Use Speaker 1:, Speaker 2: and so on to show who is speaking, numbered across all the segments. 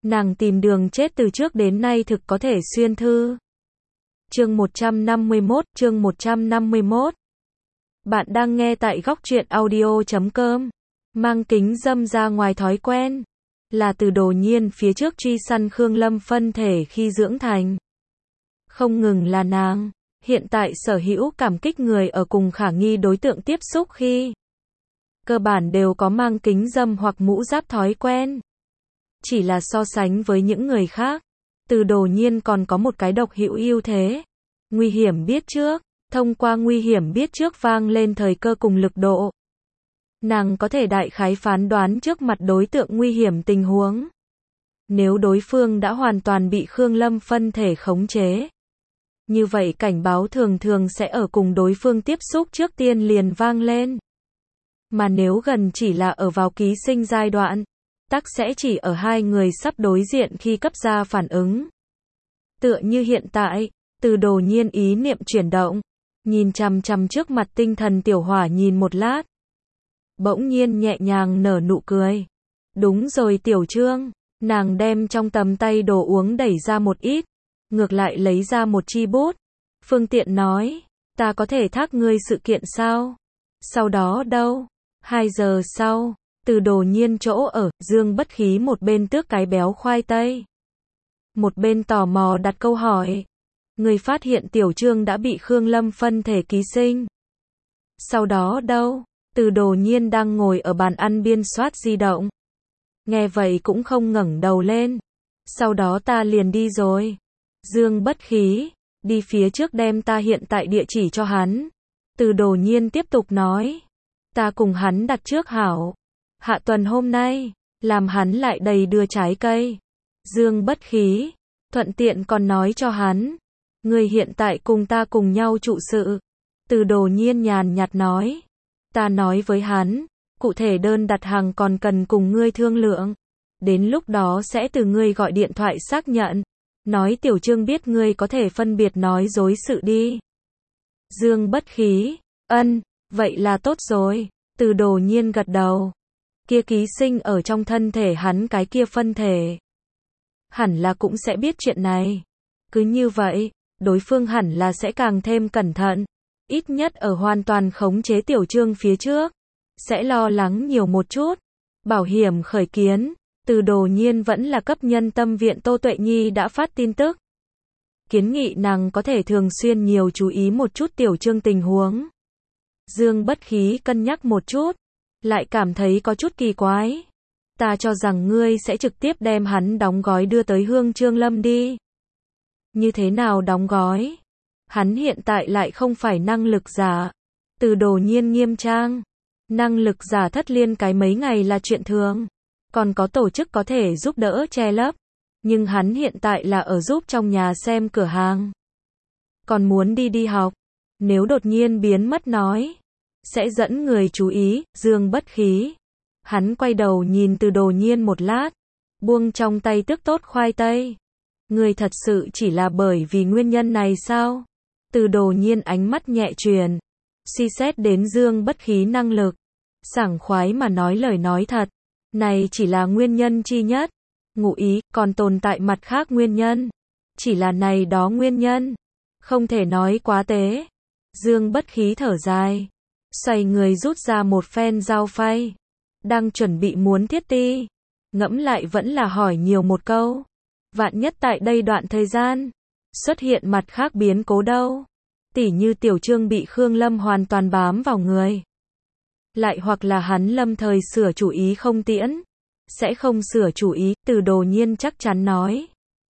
Speaker 1: Nàng tìm đường chết từ trước đến nay thực có thể xuyên thư. Chương 151. Bạn đang nghe tại góc truyện audio.com. Mang kính dâm ra ngoài thói quen. Là từ Đồ Nhiên phía trước truy săn Khương Lâm phân thể khi dưỡng thành. Không ngừng là nàng, hiện tại sở hữu cảm kích người ở cùng khả nghi đối tượng tiếp xúc khi cơ bản đều có mang kính dâm hoặc mũ giáp thói quen. Chỉ là so sánh với những người khác, từ Đồ Nhiên còn có một cái độc hữu ưu thế. Nguy hiểm biết trước, thông qua nguy hiểm biết trước vang lên thời cơ cùng lực độ. Nàng có thể đại khái phán đoán trước mặt đối tượng nguy hiểm tình huống. Nếu đối phương đã hoàn toàn bị Khương Lâm phân thể khống chế, như vậy cảnh báo thường thường sẽ ở cùng đối phương tiếp xúc trước tiên liền vang lên. Mà nếu gần chỉ là ở vào ký sinh giai đoạn, tắc sẽ chỉ ở hai người sắp đối diện khi cấp ra phản ứng. Tựa như hiện tại, từ Đồ Nhiên ý niệm chuyển động, nhìn chằm chằm trước mặt tinh thần tiểu hỏa nhìn một lát. Bỗng nhiên nhẹ nhàng nở nụ cười. Đúng rồi Tiểu Trương, nàng đem trong tầm tay đồ uống đẩy ra một ít, ngược lại lấy ra một chi bút. Phương tiện nói, ta có thể thác ngươi sự kiện sao? Sau đó đâu? 2 giờ sau, từ Đồ Nhiên chỗ ở, Dương Bất Khí một bên tước cái béo khoai tây, một bên tò mò đặt câu hỏi. Người phát hiện Tiểu Trương đã bị Khương Lâm phân thể ký sinh. Sau đó đâu? Từ Đồ Nhiên đang ngồi ở bàn ăn biên soát di động. Nghe vậy cũng không ngẩng đầu lên. Sau đó ta liền đi rồi. Dương Bất Khí, đi phía trước đem ta hiện tại địa chỉ cho hắn. Từ Đồ Nhiên tiếp tục nói. Ta cùng hắn đặt trước hảo. Hạ tuần hôm nay, làm hắn lại đầy đưa trái cây. Dương Bất Khí, thuận tiện còn nói cho hắn. Người hiện tại cùng ta cùng nhau trụ sự. Từ Đồ Nhiên nhàn nhạt nói. Ta nói với hắn, cụ thể đơn đặt hàng còn cần cùng ngươi thương lượng. Đến lúc đó sẽ từ ngươi gọi điện thoại xác nhận. Nói Tiểu Trương biết ngươi có thể phân biệt nói dối sự đi. Dương Bất Khí, ân, vậy là tốt rồi. Từ Đồ Nhiên gật đầu. Kia ký sinh ở trong thân thể hắn cái kia phân thể, hẳn là cũng sẽ biết chuyện này. Cứ như vậy, đối phương hẳn là sẽ càng thêm cẩn thận. Ít nhất ở hoàn toàn khống chế Tiểu Trương phía trước, sẽ lo lắng nhiều một chút. Bảo hiểm khởi kiến, từ Đồ Nhiên vẫn là cấp nhân tâm viện Tô Tuệ Nhi đã phát tin tức. Kiến nghị nàng có thể thường xuyên nhiều chú ý một chút Tiểu Trương tình huống. Dương Bất Khí cân nhắc một chút, lại cảm thấy có chút kỳ quái. Ta cho rằng ngươi sẽ trực tiếp đem hắn đóng gói đưa tới Hương Trương Lâm đi. Như thế nào đóng gói? Hắn hiện tại lại không phải năng lực giả. Từ Đồ Nhiên nghiêm trang. Năng lực giả thất liên cái mấy ngày là chuyện thường. Còn có tổ chức có thể giúp đỡ che lấp. Nhưng hắn hiện tại là ở giúp trong nhà xem cửa hàng. Còn muốn đi học. Nếu đột nhiên biến mất nói, sẽ dẫn người chú ý. Dương Bất Khí, hắn quay đầu nhìn Từ Đồ Nhiên một lát, buông trong tay tước tốt khoai tây. Người thật sự chỉ là bởi vì nguyên nhân này sao? Từ Đồ Nhiên ánh mắt nhẹ truyền, suy xét đến Dương Bất Khí năng lực, sảng khoái mà nói lời nói thật. Này chỉ là nguyên nhân chi nhất. Ngụ ý, còn tồn tại mặt khác nguyên nhân. Chỉ là này đó nguyên nhân. Không thể nói quá tế. Dương Bất Khí thở dài, xoay người rút ra một phen dao phay. Đang chuẩn bị muốn thiết ti. Ngẫm lại vẫn là hỏi nhiều một câu. Vạn nhất tại đây đoạn thời gian, xuất hiện mặt khác biến cố đâu. Tỉ như Tiểu Trương bị Khương Lâm hoàn toàn bám vào người. Lại hoặc là hắn lâm thời sửa chủ ý không tiễn. Sẽ không sửa chủ ý, Từ Đồ Nhiên chắc chắn nói.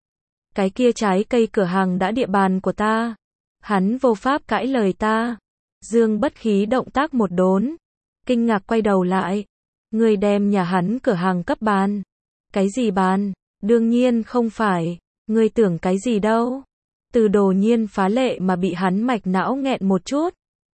Speaker 1: Cái kia trái cây cửa hàng đã địa bàn của ta. Hắn vô pháp cãi lời ta. Dương Bất Khí động tác một đốn. Kinh ngạc quay đầu lại. Người đem nhà hắn cửa hàng cấp bàn. Cái gì bàn? Đương nhiên không phải. Người tưởng cái gì đâu? Từ Đồ Nhiên phá lệ mà bị hắn mạch não nghẹn một chút.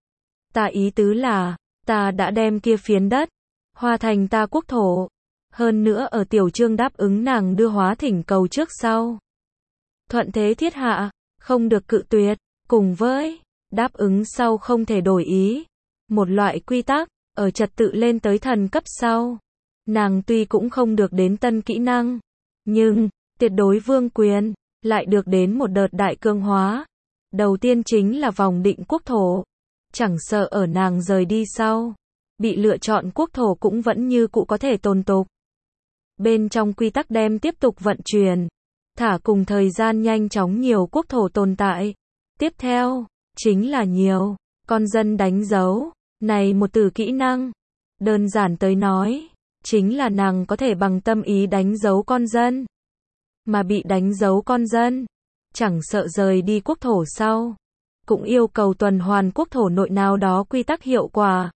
Speaker 1: Ta ý tứ là, ta đã đem kia phiến đất hòa thành ta quốc thổ. Hơn nữa ở Tiểu Trương đáp ứng nàng đưa hóa thỉnh cầu trước sau. Thuận thế thiết hạ, không được cự tuyệt, cùng với đáp ứng sau không thể đổi ý. Một loại quy tắc, ở trật tự lên tới thần cấp sau. Nàng tuy cũng không được đến tân kỹ năng, Nhưng, tuyệt đối vương quyền, lại được đến một đợt đại cương hóa. Đầu tiên chính là vòng định quốc thổ. Chẳng sợ ở nàng rời đi sau, bị lựa chọn quốc thổ cũng vẫn như cũ có thể tồn tục. Bên trong quy tắc đem tiếp tục vận chuyển, thả cùng thời gian nhanh chóng nhiều quốc thổ tồn tại. Tiếp theo, chính là nhiều con dân đánh dấu. Này một từ kỹ năng, đơn giản tới nói, chính là nàng có thể bằng tâm ý đánh dấu con dân. Mà bị đánh dấu con dân, chẳng sợ rời đi quốc thổ sau, cũng yêu cầu tuần hoàn quốc thổ nội nào đó quy tắc hiệu quả.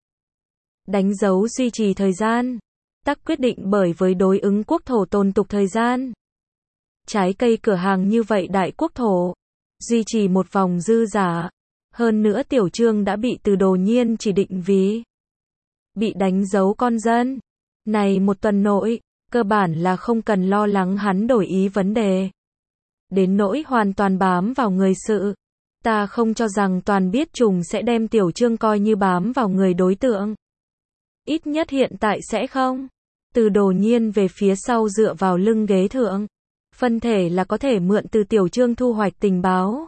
Speaker 1: Đánh dấu duy trì thời gian, tắc quyết định bởi với đối ứng quốc thổ tồn tục thời gian. Trái cây cửa hàng như vậy đại quốc thổ, duy trì một vòng dư giả. Hơn nữa tiểu trương đã bị từ Đồ Nhiên chỉ định vì bị đánh dấu con dân. Này một tuần nội, cơ bản là không cần lo lắng hắn đổi ý vấn đề. Đến nỗi hoàn toàn bám vào người sự. Ta không cho rằng toàn biết trùng sẽ đem tiểu trương coi như bám vào người đối tượng. Ít nhất hiện tại sẽ không. Từ Đồ Nhiên về phía sau dựa vào lưng ghế thượng. Phân thể là có thể mượn từ tiểu trương thu hoạch tình báo.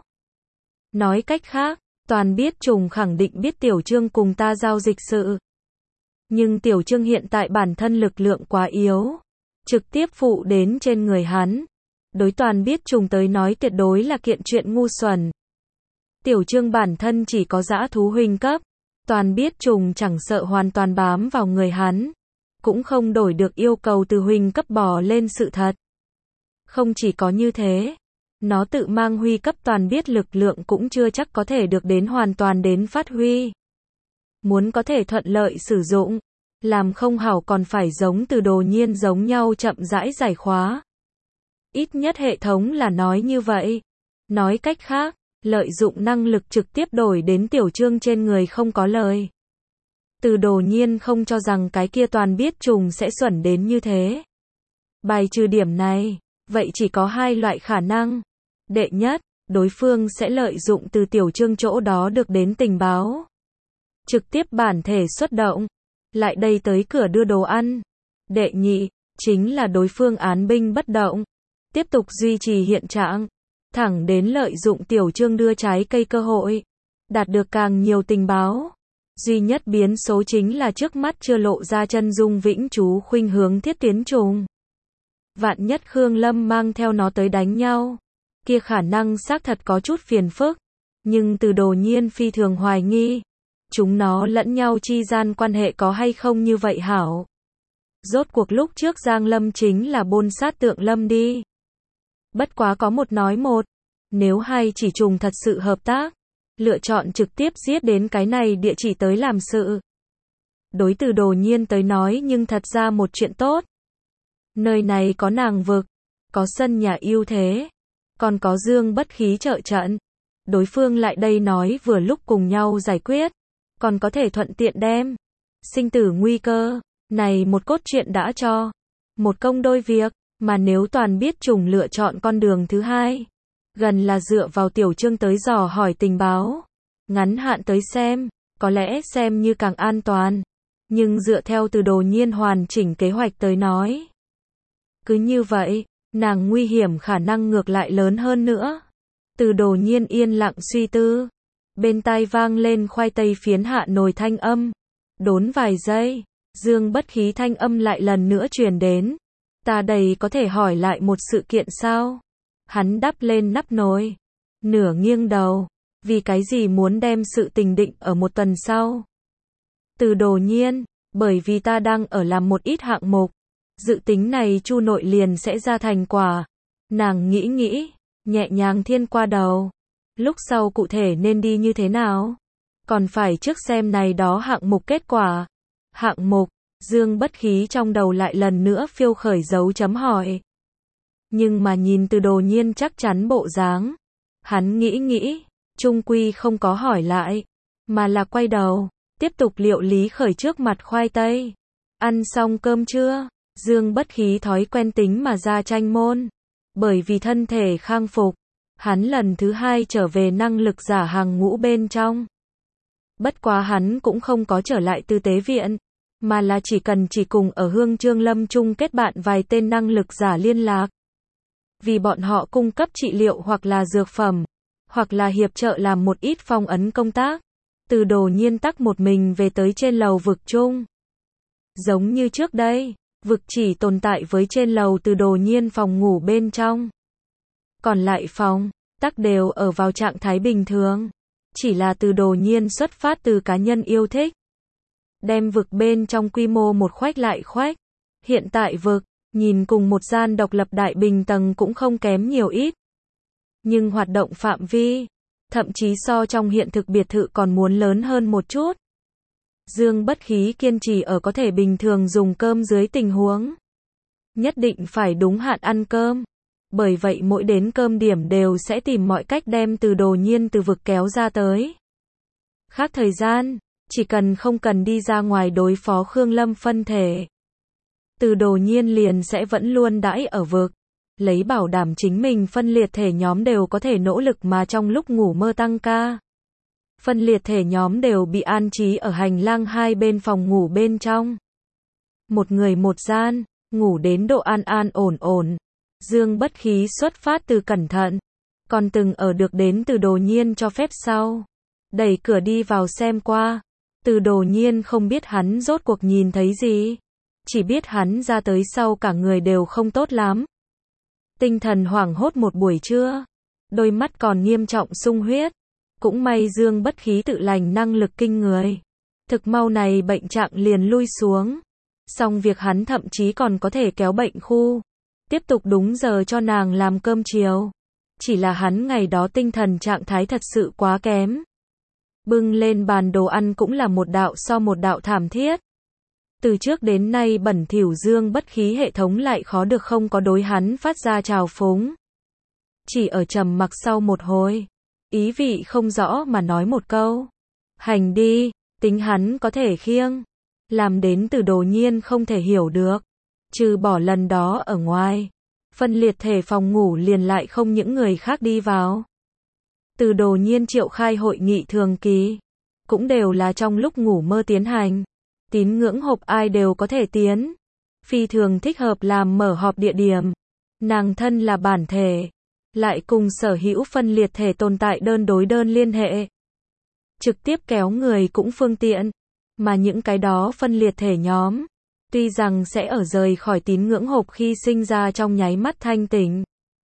Speaker 1: Nói cách khác, toàn biết trùng khẳng định biết tiểu trương cùng ta giao dịch sự. Nhưng tiểu trương hiện tại bản thân lực lượng quá yếu. Trực tiếp phụ đến trên người hắn. Đối toàn biết trùng tới nói tuyệt đối là kiện chuyện ngu xuẩn. Tiểu trương bản thân chỉ có dã thú huynh cấp. Toàn biết trùng chẳng sợ hoàn toàn bám vào người hắn. Cũng không đổi được yêu cầu từ huynh cấp bò lên sự thật. Không chỉ có như thế. Nó tự mang huy cấp toàn biết lực lượng cũng chưa chắc có thể được đến hoàn toàn đến phát huy. Muốn có thể thuận lợi sử dụng, làm không hảo còn phải giống từ Đồ Nhiên giống nhau chậm rãi giải khóa. Ít nhất hệ thống là nói như vậy. Nói cách khác, lợi dụng năng lực trực tiếp đổi đến tiểu trương trên người không có lời. Từ Đồ Nhiên không cho rằng cái kia toàn biết trùng sẽ xuẩn đến như thế. Bài trừ điểm này, vậy chỉ có hai loại khả năng. Đệ nhất, đối phương sẽ lợi dụng từ tiểu trương chỗ đó được đến tình báo. Trực tiếp bản thể xuất động. Lại đây tới cửa đưa đồ ăn. Đệ nhị, chính là đối phương án binh bất động. Tiếp tục duy trì hiện trạng. Thẳng đến lợi dụng tiểu trương đưa trái cây cơ hội. Đạt được càng nhiều tình báo. Duy nhất biến số chính là trước mắt chưa lộ ra chân dung vĩnh chú khuynh hướng thiết tiến trùng. Vạn nhất Khương Lâm mang theo nó tới đánh nhau. Kia khả năng xác thật có chút phiền phức. Nhưng từ Đồ Nhiên phi thường hoài nghi. Chúng nó lẫn nhau chi gian quan hệ có hay không như vậy hảo. Rốt cuộc lúc trước Giang Lâm chính là bôn sát Tượng Lâm đi. Bất quá có một nói một. Nếu hai chỉ trùng thật sự hợp tác. Lựa chọn trực tiếp giết đến cái này địa chỉ tới làm sự. Đối từ Đồ Nhiên tới nói nhưng thật ra một chuyện tốt. Nơi này có nàng vực. Có sân nhà ưu thế. Còn có Dương Bất Khí trợ trận. Đối phương lại đây nói vừa lúc cùng nhau giải quyết. Còn có thể thuận tiện đem. Sinh tử nguy cơ. Này một cốt truyện đã cho. Một công đôi việc. Mà nếu toàn biết trùng lựa chọn con đường thứ hai. Gần là dựa vào tiểu trương tới dò hỏi tình báo. Ngắn hạn tới xem. Có lẽ xem như càng an toàn. Nhưng dựa theo từ Đồ Nhiên hoàn chỉnh kế hoạch tới nói. Cứ như vậy. Nàng nguy hiểm khả năng ngược lại lớn hơn nữa. Từ Đồ Nhiên yên lặng suy tư. Bên tai vang lên khoai tây phiến hạ nồi thanh âm. Đốn vài giây. Dương Bất Khí thanh âm lại lần nữa truyền đến. Ta đây có thể hỏi lại một sự kiện sao? Hắn đắp lên nắp nồi. Nửa nghiêng đầu. Vì cái gì muốn đem sự tình định ở một tuần sau? Từ Đồ Nhiên. Bởi vì ta đang ở làm một ít hạng mục. Dự tính này chu nội liền sẽ ra thành quả. Nàng nghĩ, nhẹ nhàng thiên qua đầu. Lúc sau cụ thể nên đi như thế nào? Còn phải trước xem này đó hạng mục kết quả. Hạng mục, Dương Bất Khí trong đầu lại lần nữa phiêu khởi dấu chấm hỏi. Nhưng mà nhìn từ Đồ Nhiên chắc chắn bộ dáng. Hắn nghĩ, chung quy không có hỏi lại. Mà là quay đầu, tiếp tục liệu lý khởi trước mặt khoai tây. Ăn xong cơm chưa? Dương Bất Khí thói quen tính mà ra tranh môn. Bởi vì thân thể khang phục. Hắn lần thứ hai trở về năng lực giả hàng ngũ bên trong. Bất quá hắn cũng không có trở lại tư tế viện. Mà là chỉ cùng ở Hương Trương Lâm chung kết bạn vài tên năng lực giả liên lạc. Vì bọn họ cung cấp trị liệu hoặc là dược phẩm, hoặc là hiệp trợ làm một ít phong ấn công tác. Từ Đồ Nhiên tắc một mình về tới trên lầu vực chung. Giống như trước đây, vực chỉ tồn tại với trên lầu Từ Đồ Nhiên phòng ngủ bên trong. Còn lại phòng, tắc đều ở vào trạng thái bình thường. Chỉ là Từ Đồ Nhiên xuất phát từ cá nhân yêu thích. Đem vực bên trong quy mô một khoách lại khoách. Hiện tại vực, nhìn cùng một gian độc lập đại bình tầng cũng không kém nhiều ít. Nhưng hoạt động phạm vi, thậm chí so trong hiện thực biệt thự còn muốn lớn hơn một chút. Dương Bất Khí kiên trì ở có thể bình thường dùng cơm dưới tình huống. Nhất định phải đúng hạn ăn cơm. Bởi vậy mỗi đến cơm điểm đều sẽ tìm mọi cách đem Từ Đồ Nhiên từ vực kéo ra tới. Khác thời gian, chỉ cần không cần đi ra ngoài đối phó Khương Lâm phân thể, Từ Đồ Nhiên liền sẽ vẫn luôn đãi ở vực, lấy bảo đảm chính mình phân liệt thể nhóm đều có thể nỗ lực mà trong lúc ngủ mơ tăng ca. Phân liệt thể nhóm đều bị an trí ở hành lang hai bên phòng ngủ bên trong. Một người một gian, ngủ đến độ an an ổn ổn. Dương Bất Khí xuất phát từ cẩn thận, còn từng ở được đến Từ Đồ Nhiên cho phép sau. Đẩy cửa đi vào xem qua. Từ Đồ Nhiên không biết hắn rốt cuộc nhìn thấy gì. Chỉ biết hắn ra tới sau cả người đều không tốt lắm. Tinh thần hoảng hốt một buổi trưa. Đôi mắt còn nghiêm trọng sung huyết. Cũng may Dương Bất Khí tự lành năng lực kinh người. Thực mau này bệnh trạng liền lui xuống. Xong việc hắn thậm chí còn có thể kéo bệnh khu. Tiếp tục đúng giờ cho nàng làm cơm chiều. Chỉ là hắn ngày đó tinh thần trạng thái thật sự quá kém. Bưng lên bàn đồ ăn cũng là một đạo so một đạo thảm thiết. Từ trước đến nay bẩn thỉu Dương Bất Khí hệ thống lại khó được không có đối hắn phát ra trào phúng. Chỉ ở trầm mặc sau một hồi, ý vị không rõ mà nói một câu. Hành đi, tính hắn có thể khiêng. Làm đến Từ Đồ Nhiên không thể hiểu được. Trừ bỏ lần đó ở ngoài, phân liệt thể phòng ngủ liền lại không những người khác đi vào. Từ Đồ Nhiên triệu khai hội nghị thường kỳ, cũng đều là trong lúc ngủ mơ tiến hành. Tín ngưỡng hộp ai đều có thể tiến. Phi thường thích hợp làm mở họp địa điểm. Nàng thân là bản thể, lại cùng sở hữu phân liệt thể tồn tại đơn đối đơn liên hệ. Trực tiếp kéo người cũng phương tiện. Mà những cái đó phân liệt thể nhóm, tuy rằng sẽ ở rời khỏi tín ngưỡng hộp khi sinh ra trong nháy mắt thanh tỉnh.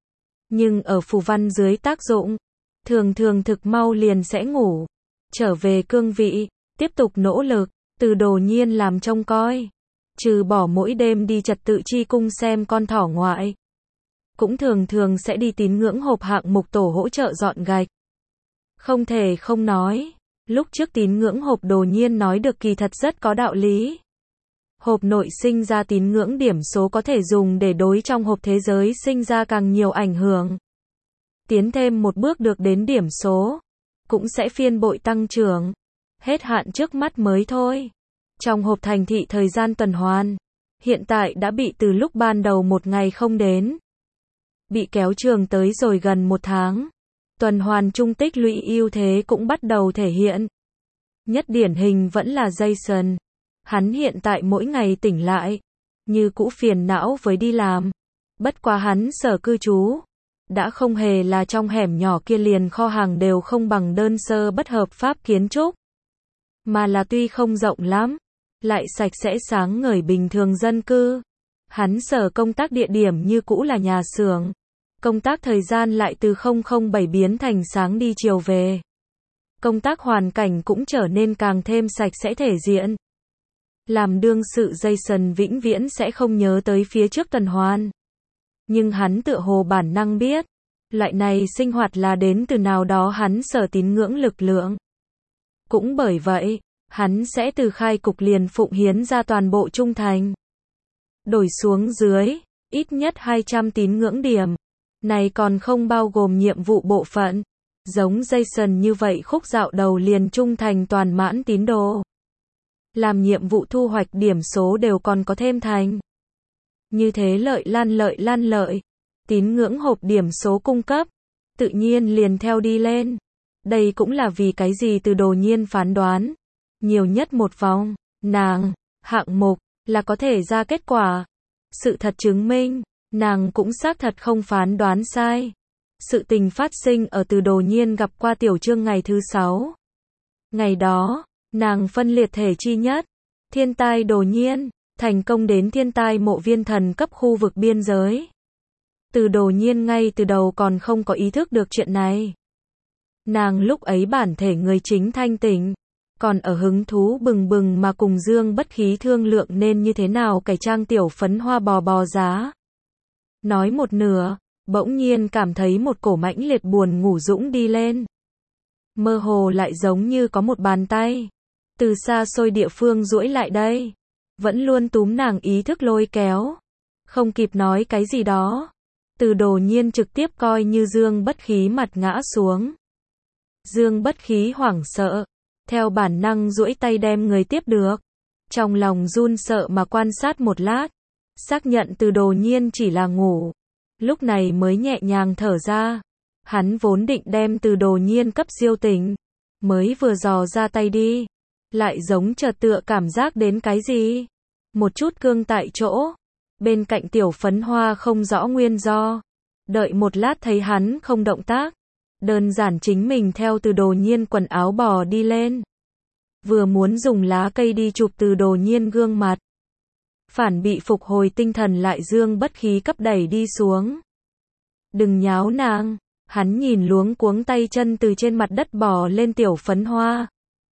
Speaker 1: Nhưng ở phù văn dưới tác dụng, thường thường thực mau liền sẽ ngủ. Trở về cương vị, tiếp tục nỗ lực. Từ Đồ Nhiên làm trông coi. Trừ bỏ mỗi đêm đi trật tự chi cung xem con thỏ ngoại. Cũng thường thường sẽ đi tín ngưỡng hộp hạng mục tổ hỗ trợ dọn gạch. Không thể không nói. Lúc trước tín ngưỡng hộp Đồ Nhiên nói được kỳ thật rất có đạo lý. Hộp nội sinh ra tín ngưỡng điểm số có thể dùng để đối trong hộp thế giới sinh ra càng nhiều ảnh hưởng. Tiến thêm một bước được đến điểm số, cũng sẽ phiên bội tăng trưởng. Hết hạn trước mắt mới thôi. Trong hộp thành thị thời gian tuần hoàn, hiện tại đã bị từ lúc ban đầu một ngày không đến. Bị kéo trường tới rồi gần một tháng. Tuần hoàn trung tích lũy ưu thế cũng bắt đầu thể hiện. Nhất điển hình vẫn là Jason. Hắn hiện tại mỗi ngày tỉnh lại, như cũ phiền não với đi làm. Bất quá hắn sở cư trú, đã không hề là trong hẻm nhỏ kia liền kho hàng đều không bằng đơn sơ bất hợp pháp kiến trúc. Mà là tuy không rộng lắm, lại sạch sẽ sáng ngời bình thường dân cư. Hắn sở công tác địa điểm như cũ là nhà xưởng. Công tác thời gian lại từ 007 biến thành sáng đi chiều về. Công tác hoàn cảnh cũng trở nên càng thêm sạch sẽ thể diện. Làm đương sự Jason vĩnh viễn sẽ không nhớ tới phía trước tuần hoàn. Nhưng hắn tựa hồ bản năng biết, loại này sinh hoạt là đến từ nào đó hắn sở tín ngưỡng lực lượng. Cũng bởi vậy, hắn sẽ từ khai cục liền phụng hiến ra toàn bộ trung thành. Đổi xuống dưới, ít nhất 200 tín ngưỡng điểm. Này còn không bao gồm nhiệm vụ bộ phận. Giống Jason như vậy khúc dạo đầu liền trung thành toàn mãn tín đồ. Làm nhiệm vụ thu hoạch điểm số đều còn có thêm thành. Như thế lợi lan lợi. Tín ngưỡng hộp điểm số cung cấp, tự nhiên liền theo đi lên. Đây cũng là vì cái gì Từ Đồ Nhiên phán đoán. Nhiều nhất một vòng, nàng, hạng mục, là có thể ra kết quả. Sự thật chứng minh, Nàng cũng xác thật không phán đoán sai. Sự tình phát sinh ở Từ Đồ Nhiên gặp qua Tiểu Trương ngày thứ 6. Ngày đó, nàng phân liệt thể chi nhất, thiên tai Đồ Nhiên, thành công đến thiên tai mộ viên thần cấp khu vực biên giới. Từ Đồ Nhiên ngay từ đầu còn không có ý thức được chuyện này. Nàng lúc ấy bản thể người chính thanh tỉnh, còn ở hứng thú bừng bừng mà cùng Dương Bất Khí thương lượng nên như thế nào cải trang tiểu phấn hoa bò giá. Nói một nửa, bỗng nhiên cảm thấy một cổ mãnh liệt buồn ngủ dũng đi lên. Mơ hồ lại giống như có một bàn tay từ xa xôi địa phương duỗi lại đây, vẫn luôn túm nàng ý thức lôi kéo. Không kịp nói cái gì đó, Từ Đồ Nhiên trực tiếp coi như Dương Bất Khí mặt ngã xuống. Dương Bất Khí hoảng sợ, theo bản năng duỗi tay đem người tiếp được. Trong lòng run sợ mà quan sát một lát, xác nhận Từ Đồ Nhiên chỉ là ngủ, lúc này mới nhẹ nhàng thở ra. Hắn vốn định đem Từ Đồ Nhiên cấp diêu tỉnh, mới vừa dò ra tay đi, lại giống chợt tựa cảm giác đến cái gì, một chút cương tại chỗ. Bên cạnh tiểu phấn hoa không rõ nguyên do, đợi một lát thấy hắn không động tác, đơn giản chính mình theo Từ Đồ Nhiên quần áo bò đi lên. Vừa muốn dùng lá cây đi chụp Từ Đồ Nhiên gương mặt, phản bị phục hồi tinh thần lại Dương Bất Khí cấp đẩy đi xuống. Đừng nháo nàng, hắn nhìn luống cuống tay chân từ trên mặt đất bò lên tiểu phấn hoa.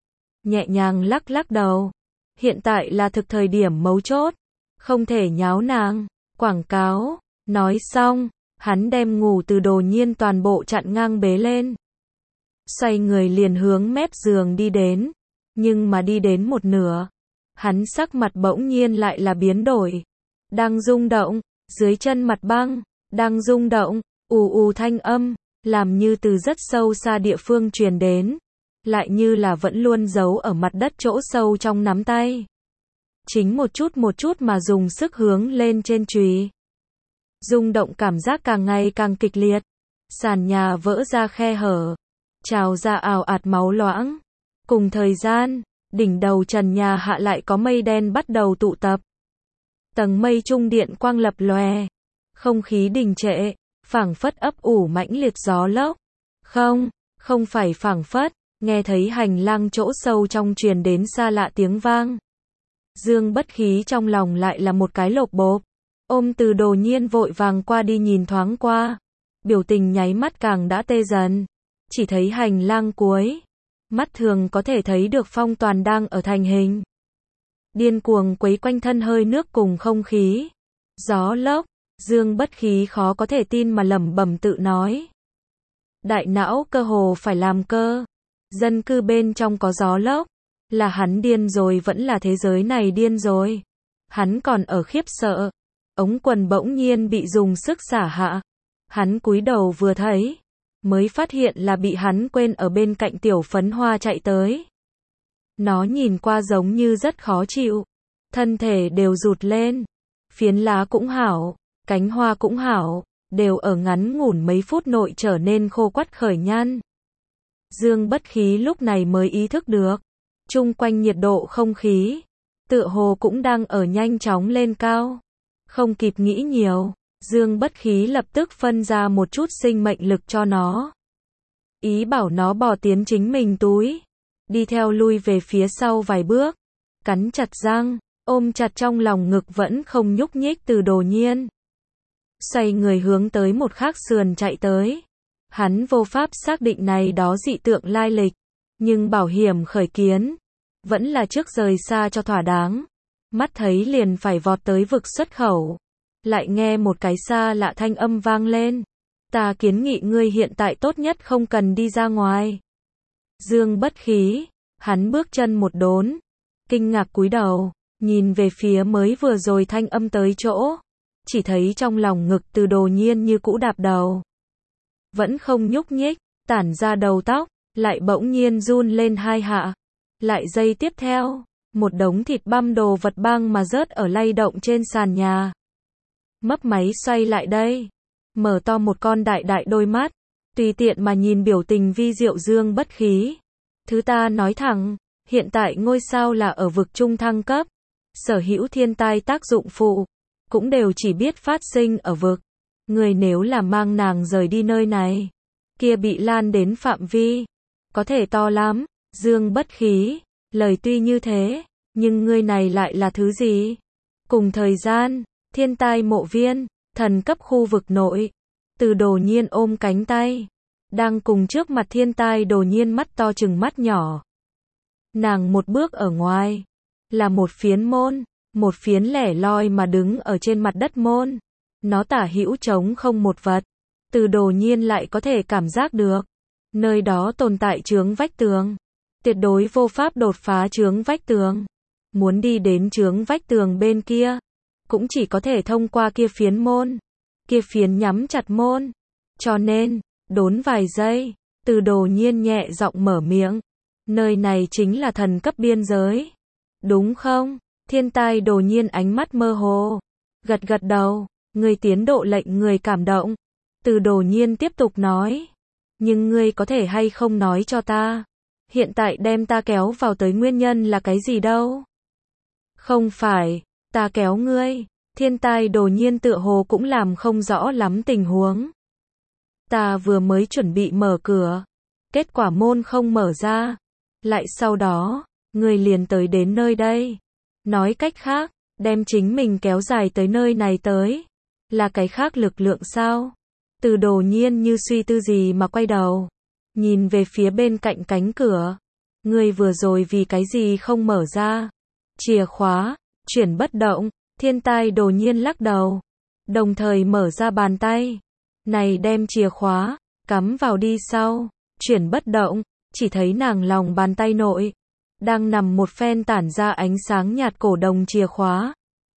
Speaker 1: Nhẹ nhàng lắc lắc đầu, hiện tại là thực thời điểm mấu chốt, không thể nháo nàng. Quảng cáo, nói xong, hắn đem ngủ Từ Đồ Nhiên toàn bộ chặn ngang bế lên. Xoay người liền hướng mép giường đi đến, nhưng mà đi đến một nửa, hắn sắc mặt bỗng nhiên lại là biến đổi. Đang rung động, dưới chân mặt băng, đang rung động, ù ù thanh âm, làm như từ rất sâu xa địa phương truyền đến, lại như là vẫn luôn giấu ở mặt đất chỗ sâu trong nắm tay. Chính một chút mà dùng sức hướng lên trên chùy. Rung động cảm giác càng ngày càng kịch liệt, sàn nhà vỡ ra khe hở, trào ra ào ạt máu loãng. Cùng thời gian, đỉnh đầu trần nhà hạ lại có mây đen bắt đầu tụ tập. Tầng mây trung điện quang lập lòe, không khí đình trệ, phảng phất ấp ủ mãnh liệt gió lốc. Không phải phảng phất, nghe thấy hành lang chỗ sâu trong truyền đến xa lạ tiếng vang. Dương Bất Khí trong lòng lại là một cái lộp bộp, ôm Từ Đồ Nhiên vội vàng qua đi nhìn thoáng qua, biểu tình nháy mắt càng đã tê dần, chỉ thấy hành lang cuối, mắt thường có thể thấy được phong toàn đang ở thành hình. Điên cuồng quấy quanh thân hơi nước cùng không khí, gió lốc. Dương Bất Khí khó có thể tin mà lẩm bẩm tự nói. Đại não cơ hồ phải làm cơ. Dân cư bên trong có gió lốc, là hắn điên rồi vẫn là thế giới này điên rồi. Hắn còn ở khiếp sợ, ống quần bỗng nhiên bị dùng sức xả hạ. Hắn cúi đầu vừa thấy, mới phát hiện là bị hắn quên ở bên cạnh tiểu phấn hoa chạy tới. Nó nhìn qua giống như rất khó chịu, thân thể đều rụt lên, phiến lá cũng hảo, cánh hoa cũng hảo, đều ở ngắn ngủn mấy phút nội trở nên khô quắt khởi nhăn. Dương Bất Khí lúc này mới ý thức được, chung quanh nhiệt độ không khí, tựa hồ cũng đang ở nhanh chóng lên cao. Không kịp nghĩ nhiều, Dương Bất Khí lập tức phân ra một chút sinh mệnh lực cho nó. Ý bảo nó bò tiến chính mình túi, đi theo lui về phía sau vài bước, cắn chặt răng, ôm chặt trong lòng ngực vẫn không nhúc nhích Từ Đồ Nhiên. Xoay người hướng tới một khác sườn chạy tới. Hắn vô pháp xác định này đó dị tượng lai lịch, nhưng bảo hiểm khởi kiến, vẫn là trước rời xa cho thỏa đáng. Mắt thấy liền phải vọt tới vực xuất khẩu, lại nghe một cái xa lạ thanh âm vang lên. Ta kiến nghị ngươi hiện tại tốt nhất không cần đi ra ngoài. Dương Bất Khí, hắn bước chân một đốn, kinh ngạc cúi đầu, nhìn về phía mới vừa rồi thanh âm tới chỗ, chỉ thấy trong lòng ngực Từ Đồ Nhiên như cũ đạp đầu, vẫn không nhúc nhích, tản ra đầu tóc, lại bỗng nhiên run lên hai hạ. Lại giây tiếp theo, một đống thịt băm đồ vật băng mà rớt ở lay động trên sàn nhà. Mấp máy xoay lại đây, mở to một con đại đại đôi mắt, tùy tiện mà nhìn biểu tình vi diệu Dương Bất Khí. Thứ ta nói thẳng, hiện tại ngôi sao là ở vực trung thăng cấp, sở hữu thiên tai tác dụng phụ, cũng đều chỉ biết phát sinh ở vực. Người nếu là mang nàng rời đi nơi này, kia bị lan đến phạm vi, có thể to lắm. Dương Bất Khí, lời tuy như thế, nhưng ngươi này lại là thứ gì? Cùng thời gian, Thiên Tai Mộ Viên, thần cấp khu vực nội, Từ Đồ Nhiên ôm cánh tay, đang cùng trước mặt Thiên Tai Đồ Nhiên mắt to chừng mắt nhỏ. Nàng một bước ở ngoài, là một phiến môn, một phiến lẻ loi mà đứng ở trên mặt đất môn. Nó tả hữu trống không một vật. Từ Đồ Nhiên lại có thể cảm giác được, nơi đó tồn tại chướng vách tường. Tuyệt đối vô pháp đột phá chướng vách tường. Muốn đi đến chướng vách tường bên kia, cũng chỉ có thể thông qua kia phiến môn. Kia phiến nhắm chặt môn. Cho nên, đốn vài giây, Từ Đồ Nhiên nhẹ giọng mở miệng. Nơi này chính là thần cấp biên giới. Đúng không? Thiên Tai Đồ Nhiên ánh mắt mơ hồ. Gật gật đầu, ngươi tiến độ lệnh người cảm động. Từ Đồ Nhiên tiếp tục nói. Nhưng ngươi có thể hay không nói cho ta, hiện tại đem ta kéo vào tới nguyên nhân là cái gì đâu? Không phải, ta kéo ngươi. Thiên Tai Đồ Nhiên tựa hồ cũng làm không rõ lắm tình huống. Ta vừa mới chuẩn bị mở cửa, kết quả môn không mở ra. Lại sau đó, ngươi liền tới đến nơi đây. Nói cách khác, đem chính mình kéo dài tới nơi này tới. Là cái khác lực lượng sao? Từ Đồ Nhiên như suy tư gì mà quay đầu, nhìn về phía bên cạnh cánh cửa. Ngươi vừa rồi vì cái gì không mở ra? Chìa khóa, chuyển bất động. Thiên Tai Đồ Nhiên lắc đầu, đồng thời mở ra bàn tay. Này đem chìa khóa, cắm vào đi sau, chuyển bất động, chỉ thấy nàng lòng bàn tay nội, đang nằm một phen tản ra ánh sáng nhạt cổ đồng chìa khóa.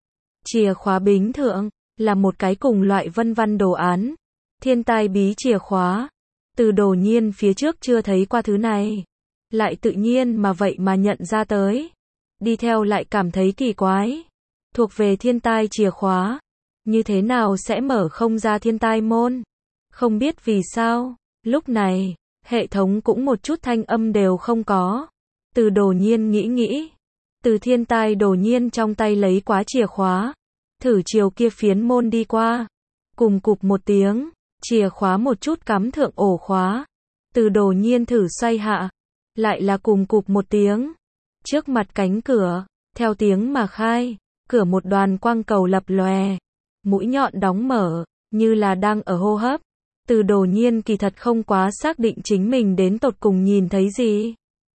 Speaker 1: Chìa khóa bính thượng, là một cái cùng loại vân vân đồ án. Thiên tai bí chìa khóa. Từ Đồ Nhiên phía trước chưa thấy qua thứ này, lại tự nhiên mà vậy mà nhận ra tới. Đi theo lại cảm thấy kỳ quái. Thuộc về thiên tai chìa khóa, như thế nào sẽ mở không ra thiên tai môn? Không biết vì sao, lúc này, hệ thống cũng một chút thanh âm đều không có. Từ Đồ Nhiên nghĩ, từ Thiên Tai Đồ Nhiên trong tay lấy quá chìa khóa, thử chiều kia phiến môn đi qua. Cùng cụp một tiếng, chìa khóa một chút cắm thượng ổ khóa. Từ Đồ Nhiên thử xoay hạ, lại là cùng cụp một tiếng. Trước mặt cánh cửa, theo tiếng mà khai, cửa một đoàn quang cầu lập lòe, mũi nhọn đóng mở, như là đang ở hô hấp. Từ Đồ Nhiên kỳ thật không quá xác định chính mình đến tột cùng nhìn thấy gì.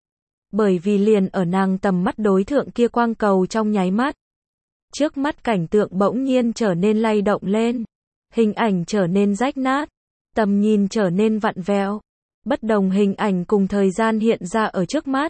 Speaker 1: Bởi vì liền ở nàng tầm mắt đối thượng kia quang cầu trong nháy mắt. Trước mắt cảnh tượng bỗng nhiên trở nên lay động lên. Hình ảnh trở nên rách nát. Tầm nhìn trở nên vặn vẹo. Bất đồng hình ảnh cùng thời gian hiện ra ở trước mắt.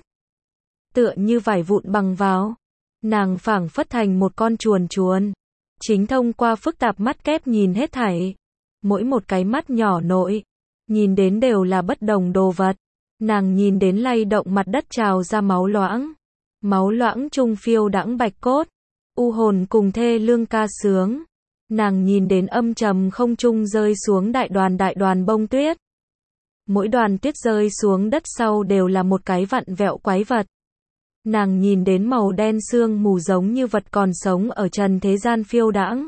Speaker 1: Tựa như vải vụn bằng vào. Nàng phảng phất thành một con chuồn. Chính thông qua phức tạp mắt kép nhìn hết thảy. Mỗi một cái mắt nhỏ nội, nhìn đến đều là bất đồng đồ vật. Nàng nhìn đến lay động mặt đất trào ra máu loãng. Máu loãng trung phiêu đãng bạch cốt. U hồn cùng thê lương ca sướng. Nàng nhìn đến âm trầm không trung rơi xuống đại đoàn bông tuyết. Mỗi đoàn tuyết rơi xuống đất sau đều là một cái vặn vẹo quái vật. Nàng nhìn đến màu đen sương mù giống như vật còn sống ở trần thế gian phiêu đãng.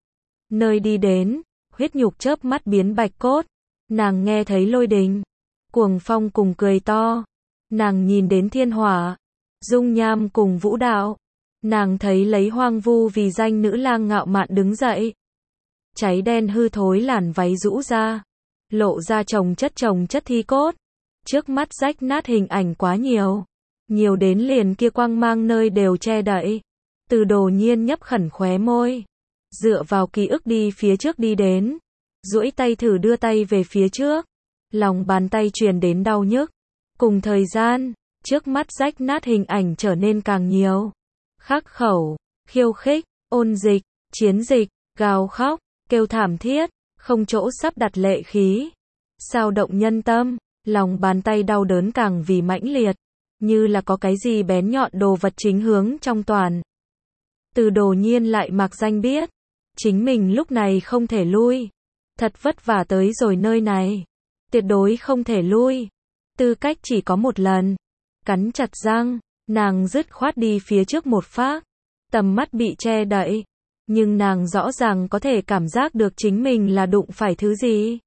Speaker 1: Nơi đi đến, huyết nhục chớp mắt biến bạch cốt. Nàng nghe thấy lôi đình, cuồng phong cùng cười to. Nàng nhìn đến thiên hỏa, dung nham cùng vũ đạo. Nàng thấy lấy hoang vu vì danh nữ lang ngạo mạn đứng dậy. Cháy đen hư thối làn váy rũ ra, lộ ra chồng chất thi cốt. Trước mắt rách nát hình ảnh quá nhiều. Nhiều đến liền kia quang mang nơi đều che đậy. Từ Đồ Nhiên nhấp khẩn khóe môi, dựa vào ký ức đi phía trước đi đến, duỗi tay thử đưa tay về phía trước. Lòng bàn tay truyền đến đau nhức. Cùng thời gian, trước mắt rách nát hình ảnh trở nên càng nhiều. Khắc khẩu, khiêu khích, ôn dịch, chiến dịch, gào khóc, kêu thảm thiết, không chỗ sắp đặt lệ khí. Sao động nhân tâm, lòng bàn tay đau đớn càng vì mãnh liệt. Như là có cái gì bén nhọn đồ vật chính hướng trong toàn. Từ Đồ Nhiên lại mặc danh biết, chính mình lúc này không thể lui. Thật vất vả tới rồi nơi này, tuyệt đối không thể lui. Tư cách chỉ có một lần. Cắn chặt răng, nàng dứt khoát đi phía trước một phác. Tầm mắt bị che đậy. Nhưng nàng rõ ràng có thể cảm giác được chính mình là đụng phải thứ gì.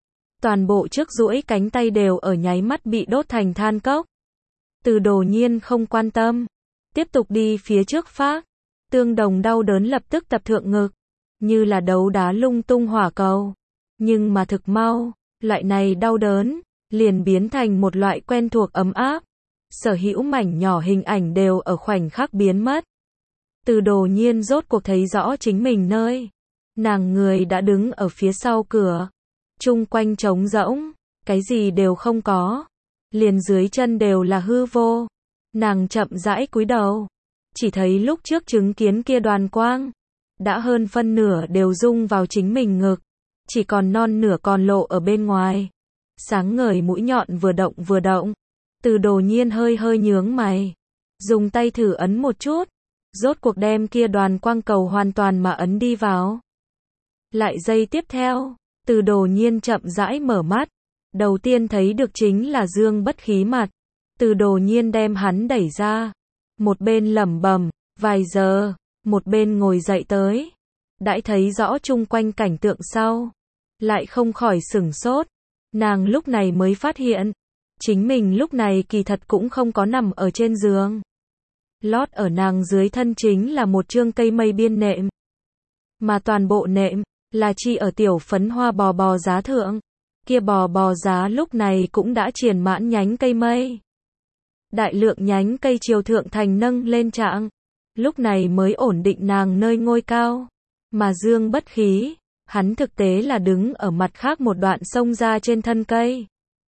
Speaker 1: Toàn bộ trước duỗi cánh tay đều ở nháy mắt bị đốt thành than cốc. Từ Đồ Nhiên không quan tâm, tiếp tục đi phía trước phát. Tương Đồng đau đớn lập tức tập thượng ngực, như là đấu đá lung tung hỏa cầu. Nhưng mà thực mau, loại này đau đớn liền biến thành một loại quen thuộc ấm áp. Sở hữu mảnh nhỏ hình ảnh đều ở khoảnh khắc biến mất. Từ Đồ Nhiên rốt cuộc thấy rõ chính mình nơi. Nàng người đã đứng ở phía sau cửa. Chung quanh trống rỗng, cái gì đều không có. Liền dưới chân đều là hư vô. Nàng chậm rãi cúi đầu. Chỉ thấy lúc trước chứng kiến kia đoàn quang. Đã hơn phân nửa đều rung vào chính mình ngực. Chỉ còn non nửa còn lộ ở bên ngoài. Sáng ngời mũi nhọn vừa động vừa động. Từ Đồ Nhiên hơi hơi nhướng mày. Dùng tay thử ấn một chút. Rốt cuộc đem kia đoàn quang cầu hoàn toàn mà ấn đi vào. Lại giây tiếp theo, Từ Đồ Nhiên chậm rãi mở mắt. Đầu tiên thấy được chính là Dương Bất Khí mặt. Từ Đồ Nhiên đem hắn đẩy ra. Một bên lẩm bẩm, vài giờ, một bên ngồi dậy tới. Đãi thấy rõ chung quanh cảnh tượng sau. Lại không khỏi sửng sốt. Nàng lúc này mới phát hiện. Chính mình lúc này kỳ thật cũng không có nằm ở trên giường. Lót ở nàng dưới thân chính là một chương cây mây biên nệm. Mà toàn bộ nệm, là chi ở tiểu phấn hoa bò bò giá thượng. Kia bò bò giá lúc này cũng đã triền mãn nhánh cây mây. Đại lượng nhánh cây chiều thượng thành nâng lên trạng. Lúc này mới ổn định nàng nơi ngôi cao. Mà Dương Bất Khí, hắn thực tế là đứng ở mặt khác một đoạn sông ra trên thân cây.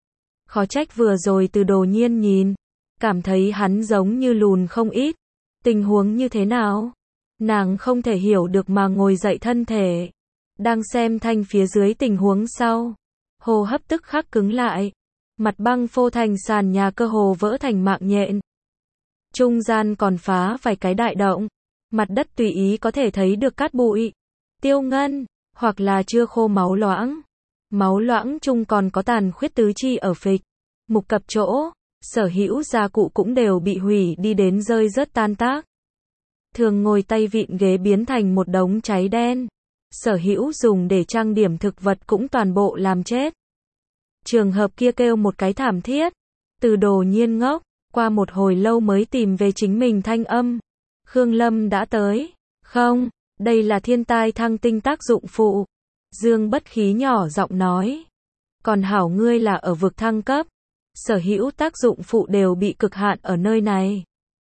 Speaker 1: Khó trách vừa rồi Từ Đồ Nhiên nhìn. Cảm thấy hắn giống như lùn không ít. Tình huống như thế nào? Nàng không thể hiểu được mà ngồi dậy thân thể. Đang xem thanh phía dưới tình huống sau. Hô hấp tức khắc cứng lại. Mặt băng phô thành sàn nhà cơ hồ vỡ thành mạng nhện. Trung gian còn phá vài cái đại động. Mặt đất tùy ý có thể thấy được cát bụi. Tiêu ngân, hoặc là chưa khô máu loãng. Máu loãng chung còn có tàn khuyết tứ chi ở phịch. Mục cập chỗ. Sở hữu gia cụ cũng đều bị hủy đi đến rơi rớt tan tác. Thường ngồi tay vịn ghế biến thành một đống cháy đen. Sở hữu dùng để trang điểm thực vật cũng toàn bộ làm chết. Trường hợp kia kêu một cái thảm thiết. Từ Đồ Nhiên ngốc, qua một hồi lâu mới tìm về chính mình thanh âm. Khương Lâm đã tới. Không, đây là thiên tai thăng tinh tác dụng phụ. Dương Bất Khí nhỏ giọng nói. Còn hảo ngươi là ở vực thăng cấp. Sở hữu tác dụng phụ đều bị cực hạn ở nơi này.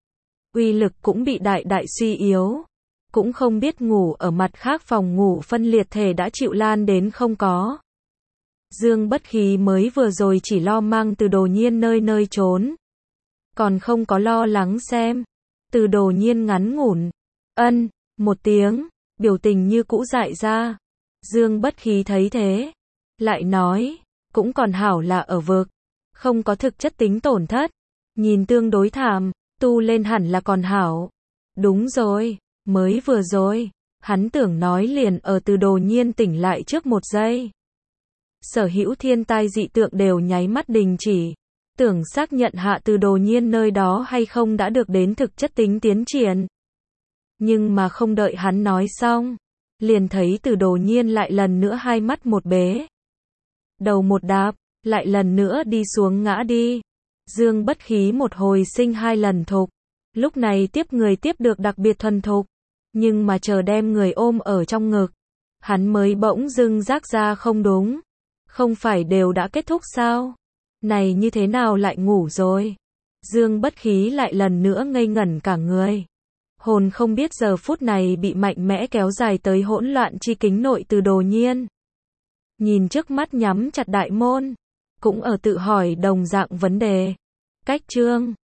Speaker 1: Uy lực cũng bị đại đại suy yếu. Cũng không biết ngủ ở mặt khác phòng ngủ phân liệt thể đã chịu lan đến không có. Dương Bất Khí mới vừa rồi chỉ lo mang Từ Đồ Nhiên nơi nơi trốn. Còn không có lo lắng xem. Từ Đồ Nhiên ngắn ngủn. Ân, một tiếng, biểu tình như cũ dại ra. Dương Bất Khí thấy thế. Lại nói, cũng còn hảo là ở vực. Không có thực chất tính tổn thất. Nhìn tương đối thảm, tu lên hẳn là còn hảo. Đúng rồi, mới vừa rồi, hắn tưởng nói liền ở Từ Đồ Nhiên tỉnh lại trước một giây. Sở hữu thiên tai dị tượng đều nháy mắt đình chỉ. Tưởng xác nhận hạ Từ Đồ Nhiên nơi đó hay không đã được đến thực chất tính tiến triển. Nhưng mà không đợi hắn nói xong, liền thấy Từ Đồ Nhiên lại lần nữa hai mắt một bế. Đầu một đạp, lại lần nữa đi xuống ngã đi. Dương Bất Khí một hồi sinh hai lần thục. Lúc này tiếp người tiếp được đặc biệt thuần thục. Nhưng mà chờ đem người ôm ở trong ngực. Hắn mới bỗng dưng rác ra không đúng. Không phải đều đã kết thúc sao? Này như thế nào lại ngủ rồi? Dương Bất Khí lại lần nữa ngây ngẩn cả người. Hồn không biết giờ phút này bị mạnh mẽ kéo dài tới hỗn loạn chi kính nội Từ Đồ Nhiên. Nhìn trước mắt nhắm chặt đại môn. Cũng ở tự hỏi đồng dạng vấn đề. Cách chương